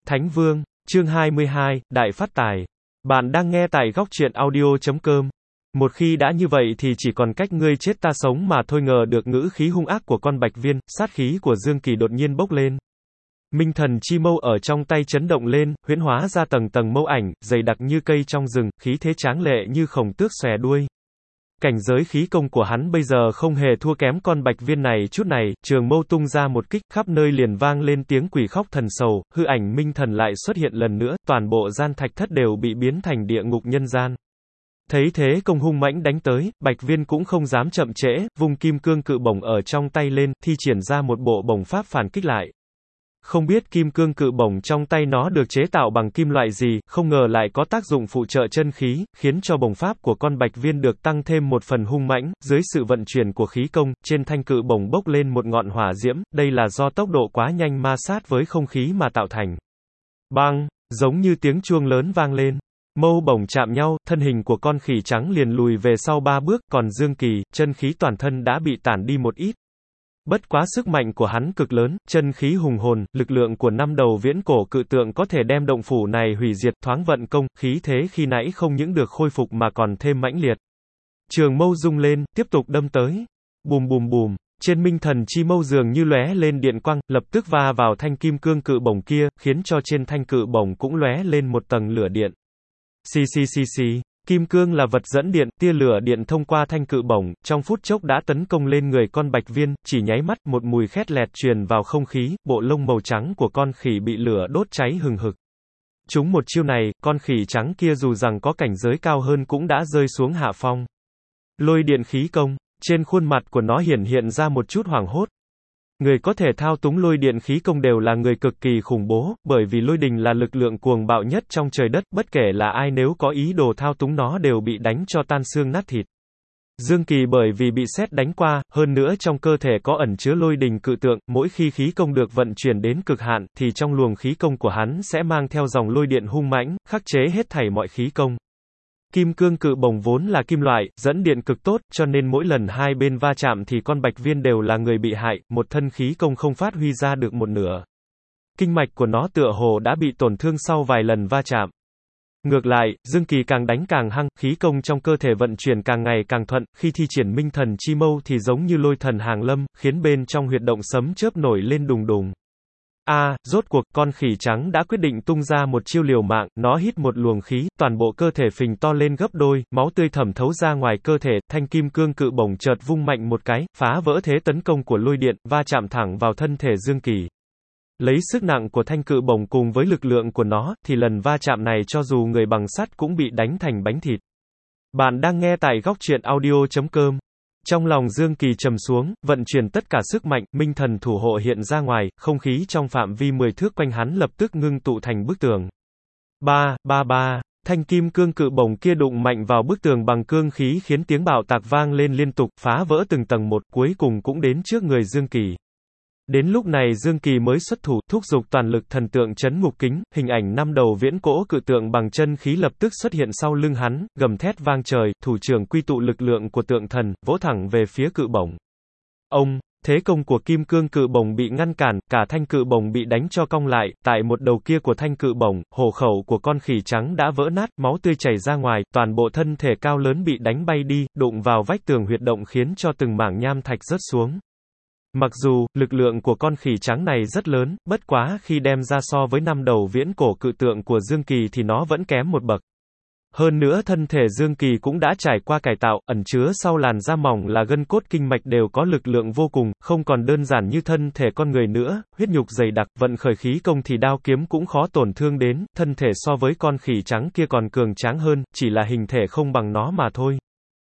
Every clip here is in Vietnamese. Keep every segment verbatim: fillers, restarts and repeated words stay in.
Thánh Vương, chương hai mươi hai, Đại Phát Tài. Bạn đang nghe tại góc truyện audio chấm com. Một khi đã như vậy thì chỉ còn cách ngươi chết ta sống mà thôi. Ngờ được ngữ khí hung ác của con bạch viên, sát khí của Dương Kỳ đột nhiên bốc lên. Minh thần chi mâu ở trong tay chấn động lên, huyễn hóa ra tầng tầng mâu ảnh, dày đặc như cây trong rừng, khí thế tráng lệ như khổng tước xòe đuôi. Cảnh giới khí công của hắn bây giờ không hề thua kém con bạch viên này chút này, trường mâu tung ra một kích, khắp nơi liền vang lên tiếng quỷ khóc thần sầu, hư ảnh minh thần lại xuất hiện lần nữa, toàn bộ gian thạch thất đều bị biến thành địa ngục nhân gian. Thấy thế công hung mãnh đánh tới, bạch viên cũng không dám chậm trễ, vung kim cương cự bổng ở trong tay lên, thi triển ra một bộ bổng pháp phản kích lại. Không biết kim cương cự bổng trong tay nó được chế tạo bằng kim loại gì, không ngờ lại có tác dụng phụ trợ chân khí, khiến cho bổng pháp của con bạch viên được tăng thêm một phần hung mãnh, dưới sự vận chuyển của khí công, trên thanh cự bổng bốc lên một ngọn hỏa diễm, đây là do tốc độ quá nhanh ma sát với không khí mà tạo thành. Bang, giống như tiếng chuông lớn vang lên. Mâu bổng chạm nhau, thân hình của con khỉ trắng liền lùi về sau ba bước, còn Dương Kỳ, chân khí toàn thân đã bị tản đi một ít. Bất quá sức mạnh của hắn cực lớn, chân khí hùng hồn, lực lượng của năm đầu viễn cổ cự tượng có thể đem động phủ này hủy diệt, thoáng vận công, khí thế khi nãy không những được khôi phục mà còn thêm mãnh liệt. Trường mâu rung lên, tiếp tục đâm tới. Bùm bùm bùm, trên minh thần chi mâu dường như lóe lên điện quang, lập tức va vào thanh kim cương cự bổng kia, khiến cho trên thanh cự bổng cũng lóe lên một tầng lửa điện. Xì xì xì xì. Kim cương là vật dẫn điện, tia lửa điện thông qua thanh cự bổng, trong phút chốc đã tấn công lên người con bạch viên, chỉ nháy mắt, một mùi khét lẹt truyền vào không khí, bộ lông màu trắng của con khỉ bị lửa đốt cháy hừng hực. Trúng một chiêu này, con khỉ trắng kia dù rằng có cảnh giới cao hơn cũng đã rơi xuống hạ phong. Lôi điện khí công, trên khuôn mặt của nó hiển hiện ra một chút hoảng hốt. Người có thể thao túng lôi điện khí công đều là người cực kỳ khủng bố, bởi vì lôi đình là lực lượng cuồng bạo nhất trong trời đất, bất kể là ai nếu có ý đồ thao túng nó đều bị đánh cho tan xương nát thịt. Dương Kỳ bởi vì bị sét đánh qua, hơn nữa trong cơ thể có ẩn chứa lôi đình cự tượng, mỗi khi khí công được vận chuyển đến cực hạn, thì trong luồng khí công của hắn sẽ mang theo dòng lôi điện hung mãnh, khắc chế hết thảy mọi khí công. Kim cương cự bổng vốn là kim loại, dẫn điện cực tốt, cho nên mỗi lần hai bên va chạm thì con bạch viên đều là người bị hại, một thân khí công không phát huy ra được một nửa. Kinh mạch của nó tựa hồ đã bị tổn thương sau vài lần va chạm. Ngược lại, Dương Kỳ càng đánh càng hăng, khí công trong cơ thể vận chuyển càng ngày càng thuận, khi thi triển minh thần chi mâu thì giống như lôi thần hàng lâm, khiến bên trong huyệt động sấm chớp nổi lên đùng đùng. A, à, rốt cuộc, con khỉ trắng đã quyết định tung ra một chiêu liều mạng, nó hít một luồng khí, toàn bộ cơ thể phình to lên gấp đôi, máu tươi thẩm thấu ra ngoài cơ thể, thanh kim cương cự bổng chợt vung mạnh một cái, phá vỡ thế tấn công của lôi điện, va chạm thẳng vào thân thể Dương Kỳ. Lấy sức nặng của thanh cự bổng cùng với lực lượng của nó, thì lần va chạm này cho dù người bằng sắt cũng bị đánh thành bánh thịt. Bạn đang nghe tại góc truyện audio chấm com. Trong lòng Dương Kỳ trầm xuống, vận chuyển tất cả sức mạnh, minh thần thủ hộ hiện ra ngoài, không khí trong phạm vi mười thước quanh hắn lập tức ngưng tụ thành bức tường. Ba, ba ba, thanh kim cương cự bổng kia đụng mạnh vào bức tường bằng cương khí khiến tiếng bạo tạc vang lên liên tục, phá vỡ từng tầng một, cuối cùng cũng đến trước người Dương Kỳ. Đến lúc này Dương Kỳ mới xuất thủ, thúc giục toàn lực thần tượng chấn ngục kính, hình ảnh năm đầu viễn cổ cự tượng bằng chân khí lập tức xuất hiện sau lưng hắn, gầm thét vang trời, thủ trưởng quy tụ lực lượng của tượng thần, vỗ thẳng về phía cự bổng. Ông, thế công của kim cương cự bổng bị ngăn cản, cả thanh cự bổng bị đánh cho cong lại, tại một đầu kia của thanh cự bổng, hổ khẩu của con khỉ trắng đã vỡ nát, máu tươi chảy ra ngoài, toàn bộ thân thể cao lớn bị đánh bay đi, đụng vào vách tường huyệt động khiến cho từng mảng nham thạch rớt xuống. Mặc dù, lực lượng của con khỉ trắng này rất lớn, bất quá khi đem ra so với năm đầu viễn cổ cự tượng của Dương Kỳ thì nó vẫn kém một bậc. Hơn nữa thân thể Dương Kỳ cũng đã trải qua cải tạo, ẩn chứa sau làn da mỏng là gân cốt kinh mạch đều có lực lượng vô cùng, không còn đơn giản như thân thể con người nữa, huyết nhục dày đặc, vận khởi khí công thì đao kiếm cũng khó tổn thương đến, thân thể so với con khỉ trắng kia còn cường tráng hơn, chỉ là hình thể không bằng nó mà thôi.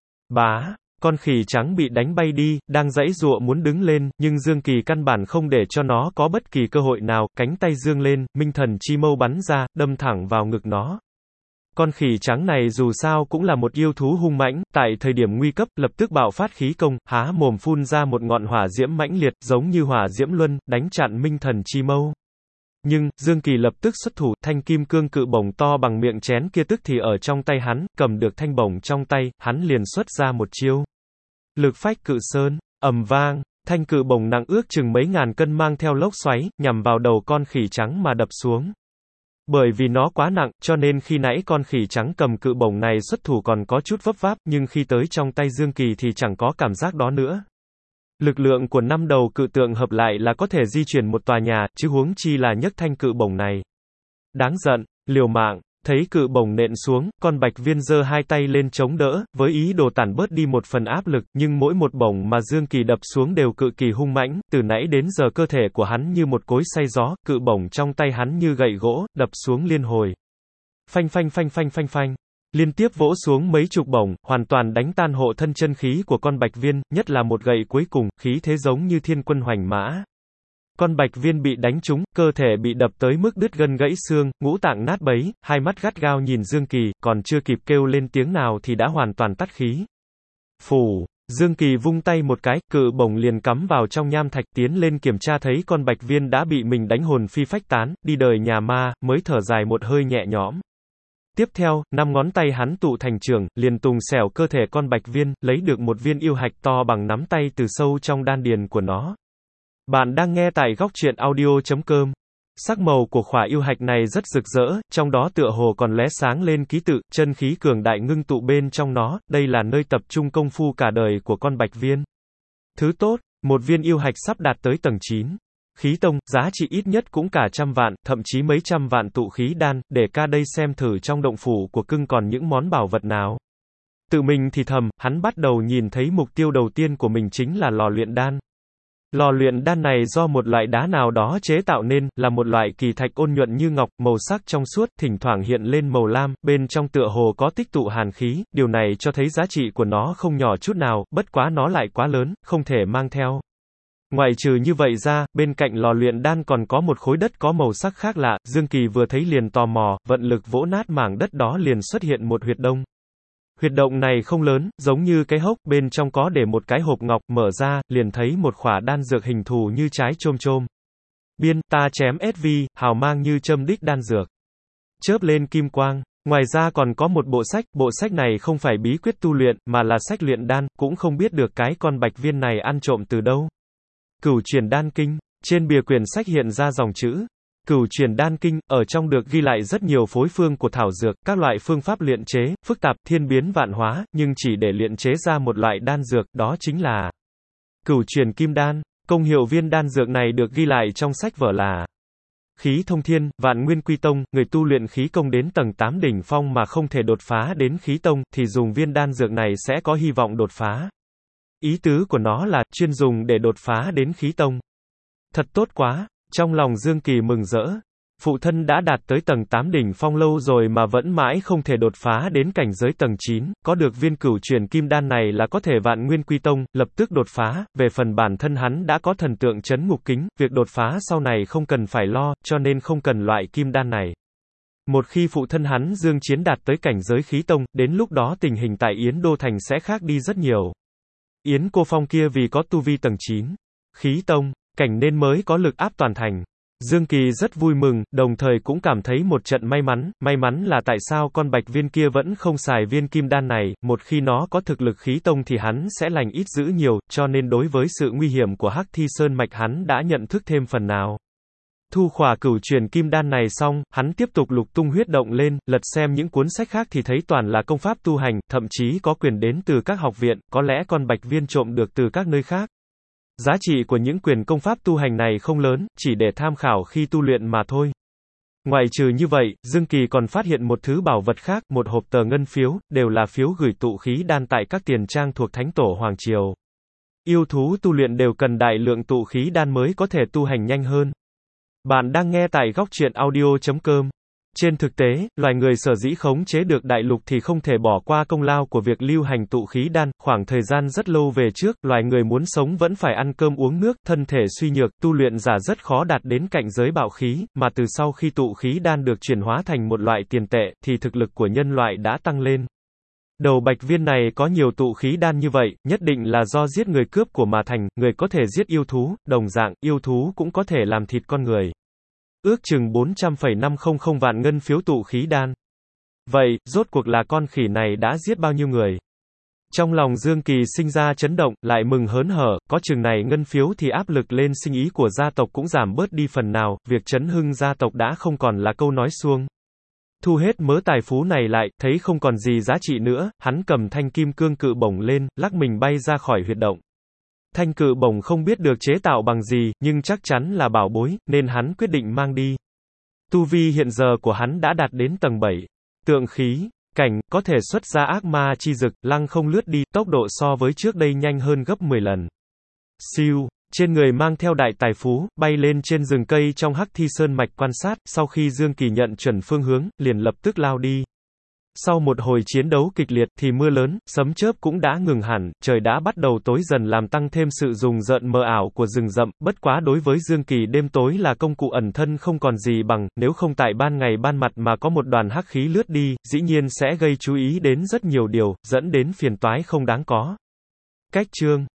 Bá. Con khỉ trắng bị đánh bay đi, đang giãy giụa muốn đứng lên, nhưng Dương Kỳ căn bản không để cho nó có bất kỳ cơ hội nào, cánh tay dương lên, minh thần chi mâu bắn ra, đâm thẳng vào ngực nó. Con khỉ trắng này dù sao cũng là một yêu thú hung mãnh, tại thời điểm nguy cấp, lập tức bạo phát khí công, há mồm phun ra một ngọn hỏa diễm mãnh liệt, giống như hỏa diễm luân, đánh chặn minh thần chi mâu. Nhưng, Dương Kỳ lập tức xuất thủ, thanh kim cương cự bổng to bằng miệng chén kia tức thì ở trong tay hắn, cầm được thanh bổng trong tay, hắn liền xuất ra một chiêu. Lực phách cự sơn, ầm vang, thanh cự bổng nặng ước chừng mấy ngàn cân mang theo lốc xoáy, nhằm vào đầu con khỉ trắng mà đập xuống. Bởi vì nó quá nặng, cho nên khi nãy con khỉ trắng cầm cự bổng này xuất thủ còn có chút vấp váp, nhưng khi tới trong tay Dương Kỳ thì chẳng có cảm giác đó nữa. Lực lượng của năm đầu cự tượng hợp lại là có thể di chuyển một tòa nhà, chứ huống chi là nhấc thanh cự bổng này. Đáng giận, liều mạng. Thấy cự bổng nện xuống, con bạch viên giơ hai tay lên chống đỡ, với ý đồ tản bớt đi một phần áp lực, nhưng mỗi một bổng mà Dương Kỳ đập xuống đều cực kỳ hung mãnh, từ nãy đến giờ cơ thể của hắn như một cối xay gió, cự bổng trong tay hắn như gậy gỗ, đập xuống liên hồi. Phanh phanh phanh phanh phanh phanh. Liên tiếp vỗ xuống mấy chục bổng, hoàn toàn đánh tan hộ thân chân khí của con bạch viên, nhất là một gậy cuối cùng, khí thế giống như thiên quân hoành mã. Con bạch viên bị đánh trúng, cơ thể bị đập tới mức đứt gân gãy xương, ngũ tạng nát bấy, hai mắt gắt gao nhìn Dương Kỳ, còn chưa kịp kêu lên tiếng nào thì đã hoàn toàn tắt khí. Phù, Dương Kỳ vung tay một cái, cự bổng liền cắm vào trong nham thạch, tiến lên kiểm tra thấy con bạch viên đã bị mình đánh hồn phi phách tán, đi đời nhà ma, mới thở dài một hơi nhẹ nhõm. Tiếp theo, năm ngón tay hắn tụ thành trường, liền tùng xẻo cơ thể con bạch viên, lấy được một viên yêu hạch to bằng nắm tay từ sâu trong đan điền của nó. Bạn đang nghe tại góc truyện audio chấm com. Sắc màu của khỏa yêu hạch này rất rực rỡ, trong đó tựa hồ còn lóe sáng lên ký tự, chân khí cường đại ngưng tụ bên trong nó, đây là nơi tập trung công phu cả đời của con bạch viên. Thứ tốt, một viên yêu hạch sắp đạt tới tầng chín. Khí tông, giá trị ít nhất cũng cả trăm vạn, thậm chí mấy trăm vạn tụ khí đan, để ca đây xem thử trong động phủ của cưng còn những món bảo vật nào. Tự mình thì thầm, hắn bắt đầu nhìn thấy mục tiêu đầu tiên của mình chính là lò luyện đan. Lò luyện đan này do một loại đá nào đó chế tạo nên, là một loại kỳ thạch ôn nhuận như ngọc, màu sắc trong suốt, thỉnh thoảng hiện lên màu lam, bên trong tựa hồ có tích tụ hàn khí, điều này cho thấy giá trị của nó không nhỏ chút nào, bất quá nó lại quá lớn, không thể mang theo. Ngoại trừ như vậy ra, bên cạnh lò luyện đan còn có một khối đất có màu sắc khác lạ, Dương Kỳ vừa thấy liền tò mò, vận lực vỗ nát mảng đất đó liền xuất hiện một huyệt động. Huyệt động này không lớn, giống như cái hốc, bên trong có để một cái hộp ngọc, mở ra, liền thấy một khỏa đan dược hình thù như trái chôm chôm. Biên, ta chém ét vê, hào mang như châm đích đan dược. Chớp lên kim quang. Ngoài ra còn có một bộ sách, bộ sách này không phải bí quyết tu luyện, mà là sách luyện đan, cũng không biết được cái con bạch viên này ăn trộm từ đâu. Cửu truyền đan kinh, trên bìa quyển sách hiện ra dòng chữ. Cửu truyền đan kinh, ở trong được ghi lại rất nhiều phối phương của thảo dược, các loại phương pháp luyện chế, phức tạp, thiên biến vạn hóa, nhưng chỉ để luyện chế ra một loại đan dược, đó chính là cửu truyền kim đan. Công hiệu viên đan dược này được ghi lại trong sách vở là khí thông thiên, vạn nguyên quy tông, người tu luyện khí công đến tầng tám đỉnh phong mà không thể đột phá đến khí tông, thì dùng viên đan dược này sẽ có hy vọng đột phá. Ý tứ của nó là, chuyên dùng để đột phá đến khí tông. Thật tốt quá, trong lòng Dương Kỳ mừng rỡ. Phụ thân đã đạt tới tầng tám đỉnh phong lâu rồi mà vẫn mãi không thể đột phá đến cảnh giới tầng chín, có được viên cửu truyền kim đan này là có thể vạn nguyên quy tông, lập tức đột phá, về phần bản thân hắn đã có thần tượng chấn ngục kính, việc đột phá sau này không cần phải lo, cho nên không cần loại kim đan này. Một khi phụ thân hắn Dương Chiến đạt tới cảnh giới khí tông, đến lúc đó tình hình tại Yến Đô Thành sẽ khác đi rất nhiều. Yến Cô Phong kia vì có tu vi tầng chín, khí tông, cảnh nên mới có lực áp toàn thành. Dương Kỳ rất vui mừng, đồng thời cũng cảm thấy một trận may mắn, may mắn là tại sao con bạch viên kia vẫn không xài viên kim đan này, một khi nó có thực lực khí tông thì hắn sẽ lành ít dữ nhiều, cho nên đối với sự nguy hiểm của Hắc Thi Sơn mạch hắn đã nhận thức thêm phần nào. Thu khỏa cửu truyền kim đan này xong, hắn tiếp tục lục tung huyết động lên, lật xem những cuốn sách khác thì thấy toàn là công pháp tu hành, thậm chí có quyền đến từ các học viện, có lẽ con bạch viên trộm được từ các nơi khác. Giá trị của những quyền công pháp tu hành này không lớn, chỉ để tham khảo khi tu luyện mà thôi. Ngoài trừ như vậy, Dương Kỳ còn phát hiện một thứ bảo vật khác, một hộp tờ ngân phiếu, đều là phiếu gửi tụ khí đan tại các tiền trang thuộc Thánh Tổ Hoàng Triều. Yêu thú tu luyện đều cần đại lượng tụ khí đan mới có thể tu hành nhanh hơn. Bạn đang nghe tại góc truyện audio chấm com. Trên thực tế, loài người sở dĩ khống chế được đại lục thì không thể bỏ qua công lao của việc lưu hành tụ khí đan. Khoảng thời gian rất lâu về trước, loài người muốn sống vẫn phải ăn cơm uống nước, thân thể suy nhược, tu luyện giả rất khó đạt đến cảnh giới bạo khí, mà từ sau khi tụ khí đan được chuyển hóa thành một loại tiền tệ, thì thực lực của nhân loại đã tăng lên. Đầu bạch viên này có nhiều tụ khí đan như vậy, nhất định là do giết người cướp của mà thành, người có thể giết yêu thú, đồng dạng, yêu thú cũng có thể làm thịt con người. Ước chừng bốn trăm phẩy năm trăm vạn ngân phiếu tụ khí đan. Vậy, rốt cuộc là con khỉ này đã giết bao nhiêu người? Trong lòng Dương Kỳ sinh ra chấn động, lại mừng hớn hở, có chừng này ngân phiếu thì áp lực lên sinh ý của gia tộc cũng giảm bớt đi phần nào, việc chấn hưng gia tộc đã không còn là câu nói suông. Thu hết mớ tài phú này lại, thấy không còn gì giá trị nữa, hắn cầm thanh kim cương cự bổng lên, lắc mình bay ra khỏi huyệt động. Thanh cự bổng không biết được chế tạo bằng gì, nhưng chắc chắn là bảo bối, nên hắn quyết định mang đi. Tu vi hiện giờ của hắn đã đạt đến tầng bảy. Tượng khí, cảnh, có thể xuất ra ác ma chi dực, lăng không lướt đi, tốc độ so với trước đây nhanh hơn gấp mười lần. Siêu, trên người mang theo đại tài phú, bay lên trên rừng cây trong Hắc Thi Sơn mạch quan sát, sau khi Dương Kỳ nhận chuẩn phương hướng, liền lập tức lao đi. Sau một hồi chiến đấu kịch liệt thì mưa lớn, sấm chớp cũng đã ngừng hẳn, trời đã bắt đầu tối dần làm tăng thêm sự rùng rợn mờ ảo của rừng rậm, bất quá đối với Dương Kỳ đêm tối là công cụ ẩn thân không còn gì bằng, nếu không tại ban ngày ban mặt mà có một đoàn hắc khí lướt đi, dĩ nhiên sẽ gây chú ý đến rất nhiều điều, dẫn đến phiền toái không đáng có. Cách chương